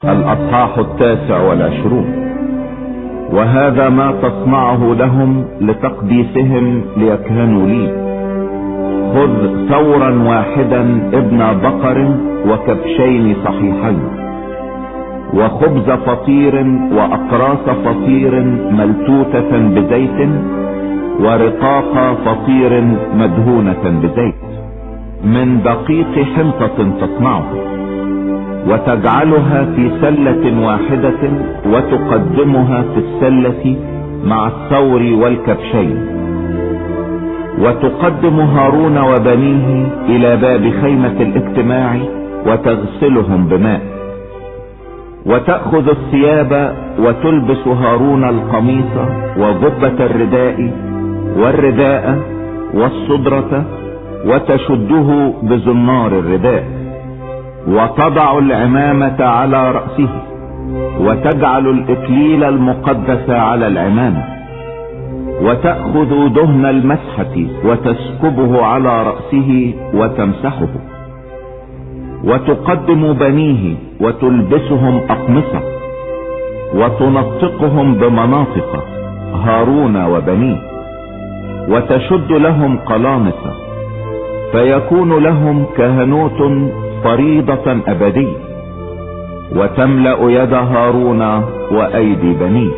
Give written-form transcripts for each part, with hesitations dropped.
الأصحاح 29. وهذا ما تصنعه لهم لتقديسهم ليكهنوا لي: خذ ثورا واحدا ابن بقر وكبشين صحيحين، وخبز فطير وأقراص فطير ملتوتة بزيت، ورقاق فطير مدهونة بزيت من دقيق حنطة تصنعه، وتجعلها في سلة واحدة، وتقدمها في السلة مع الثور والكبشين. وتقدم هارون وبنيه إلى باب خيمة الاجتماع وتغسلهم بماء. وتأخذ الثياب وتلبس هارون القميص وجبة الرداء والرداء والصدرة، وتشده بزنار الرداء، وتضع العمامة على رأسه، وتجعل الإكليل المقدس على العمامة، وتأخذ دهن المسحة وتسكبه على رأسه وتمسحه. وتقدم بنيه وتلبسهم أقمصة، وتنطقهم بمناطق هارون وبنيه، وتشد لهم قلامس، فيكون لهم كهنوت فريضة أبدية. وتملأ يد هارون وأيدي بنيه.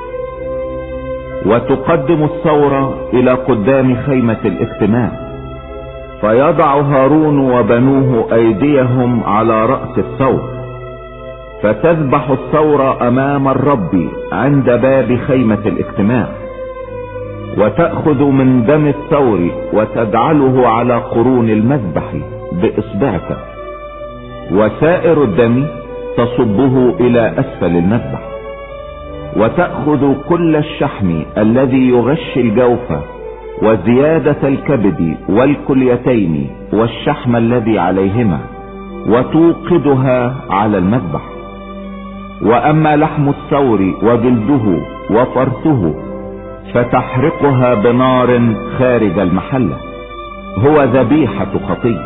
وتقدم الثور إلى قدام خيمة الاجتماع، فيضع هارون وبنوه أيديهم على رأس الثور، فتذبح الثور أمام الرب عند باب خيمة الاجتماع. وتأخذ من دم الثور وتجعله على قرون المذبح بإصبعك، وسائر الدم تصبه إلى أسفل المذبح. وتأخذ كل الشحم الذي يغشي الجوف وزيادة الكبد والكليتين والشحم الذي عليهما، وتوقدها على المذبح. وأما لحم الثور وجلده وفرثه فتحرقها بنار خارج المحلة، هو ذبيحة خطية.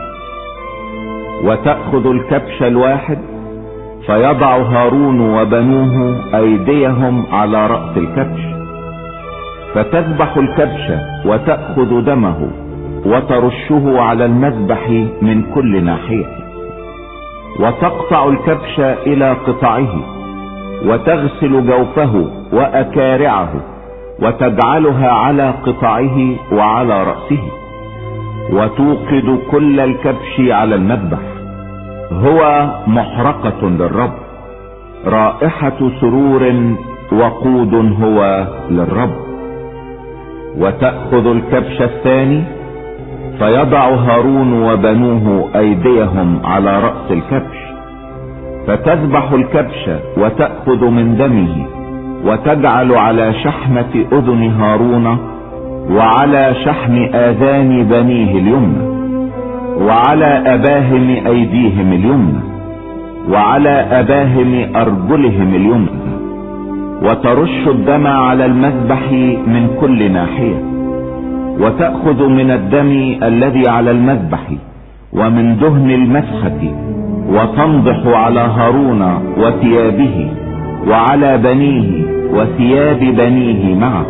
وتأخذ الكبش الواحد، فيضع هارون وبنوه أيديهم على رأس الكبش، فتذبح الكبش وتأخذ دمه وترشه على المذبح من كل ناحية. وتقطع الكبش إلى قطعه، وتغسل جوفه وأكارعه، وتجعلها على قطعه وعلى رأسه. وتوقد كل الكبش على المذبح، هو محرقة للرب، رائحة سرور وقود هو للرب. وتأخذ الكبش الثاني، فيضع هارون وبنوه أيديهم على رأس الكبش، فتذبح الكبش وتأخذ من دمه، وتجعل على شحمة أذن هارون، وعلى شحم آذان بنيه اليمنى، وعلى أباهم أيديهم اليمنى، وعلى أباهم أرجلهم اليمنى. وترش الدم على المذبح من كل ناحية. وتأخذ من الدم الذي على المذبح ومن دهن المسحة، وتنضح على هارون وثيابه وعلى بنيه وثياب بنيه معه،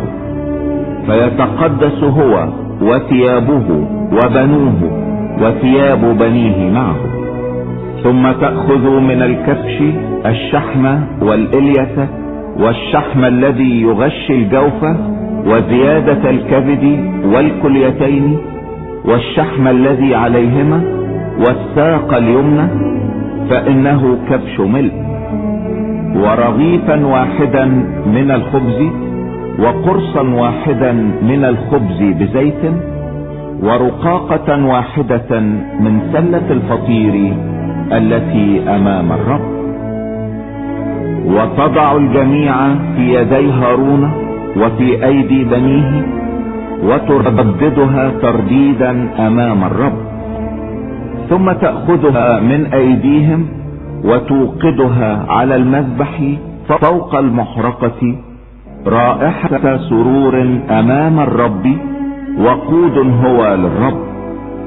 فيتقدس هو وثيابه وبنوه وثياب بنيه معه. ثم تأخذ من الكبش الشحم والإلية والشحم الذي يغشي الجوف وزيادة الكبد والكليتين والشحم الذي عليهما والساق اليمنى، فإنه كبش ملء. ورغيفا واحدا من الخبز، وقرصا واحدا من الخبز بزيت، ورقاقة واحدة من سلة الفطير التي أمام الرب. وتضع الجميع في يدي هارون وفي أيدي بنيه، وترددها ترديدا أمام الرب. ثم تأخذها من أيديهم وتوقدها على المذبح فوق المحرقة، رائحة سرور أمام الرب، وقود هو للرب.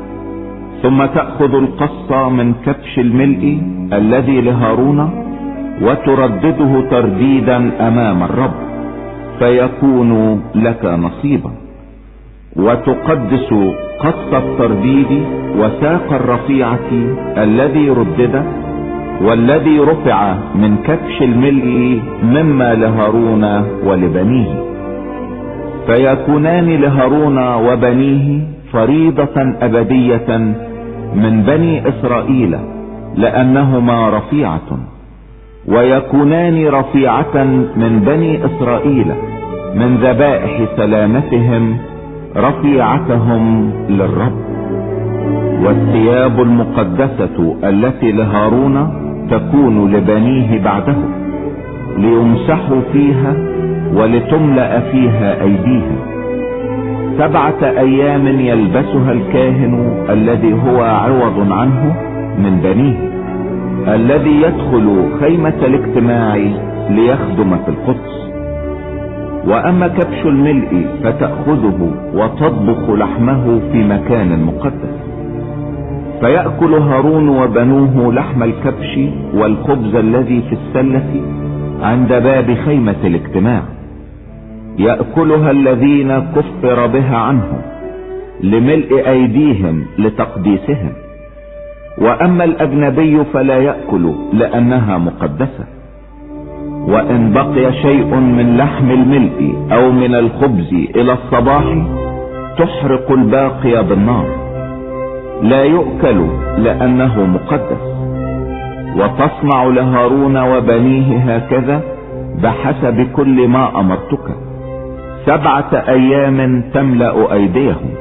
ثم تأخذ القص من كبش الملء الذي لهارون، وتردده ترديدا امام الرب فيكون لك نصيبا. وتقدس قص الترديد وساق الرفيعة الذي ردد والذي رفع من كبش الملء مما لهارون ولبنيه، فيكونان لهارون وبنيه فريضة أبدية من بني إسرائيل لأنهما رفيعة، ويكونان رفيعة من بني إسرائيل من ذبائح سلامتهم رفيعتهم للرب. والثياب المقدسة التي لهارون تكون لبنيه بعده ليمسحوا فيها ولتملأ فيها أيديهم. 7 أيام يلبسها الكاهن الذي هو عوض عنه من بنيه الذي يدخل خيمة الاجتماع ليخدم في القدس. واما كبش الملء فتأخذه وتطبخ لحمه في مكان مقدس، فيأكل هارون وبنوه لحم الكبش والخبز الذي في السلة عند باب خيمة الاجتماع، يأكلها الذين كفر بها عنهم لملء ايديهم لتقديسهم. واما الاجنبي فلا يأكل لانها مقدسة. وان بقي شيء من لحم الملء او من الخبز الى الصباح تحرق الباقي بالنار، لا يؤكل لانه مقدس. وتصنع لهارون وبنيه هكذا بحسب كل ما امرتك، 7 ايام تملأ ايديهم.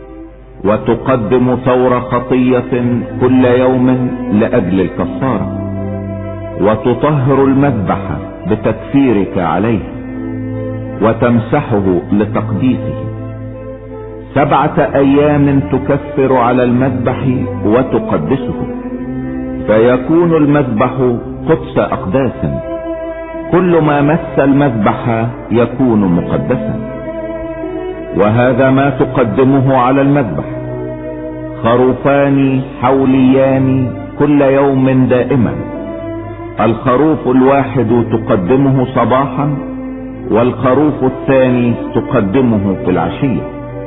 وتقدم ثور خطية كل يوم لاجل الكفارة، وتطهر المذبح بتكفيرك عليه وتمسحه لتقديسه. 7 ايام تكفر على المذبح وتقدسه، فيكون المذبح قدس اقداس، كل ما مس المذبح يكون مقدسا. وهذا ما تقدمه على المذبح: خروفان حوليان كل يوم دائما. الخروف الواحد تقدمه صباحا، والخروف الثاني تقدمه في العشية.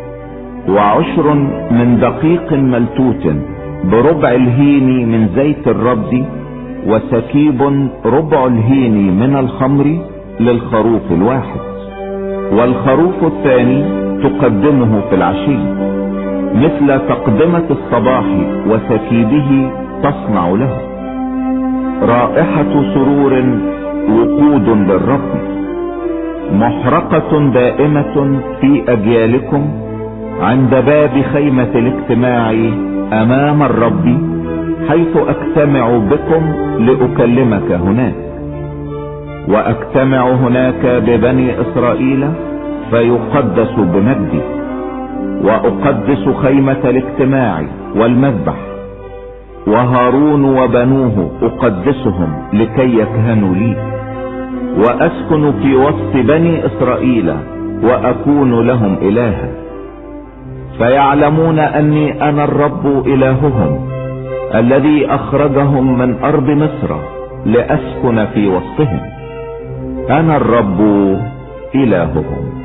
10 من دقيق ملتوت بربع الهين من زيت الرب، وسكيب ربع الهين من الخمر للخروف الواحد. والخروف الثاني تقدمه في العشية مثل تقدمة الصباح، وسكيبه تصنع له رائحة سرور وقود للرب، محرقة دائمة في اجيالكم عند باب خيمة الاجتماع امام الرب، حيث اجتمع بكم لاكلمك هناك. واجتمع هناك ببني اسرائيل فيقدس بمجدي، واقدس خيمة الاجتماع والمذبح، وهارون وبنوه اقدسهم لكي يكهنوا لي، واسكن في وسط بني اسرائيل واكون لهم الها، فيعلمون اني انا الرب الههم الذي اخرجهم من ارض مصر لاسكن في وسطهم. انا الرب الههم.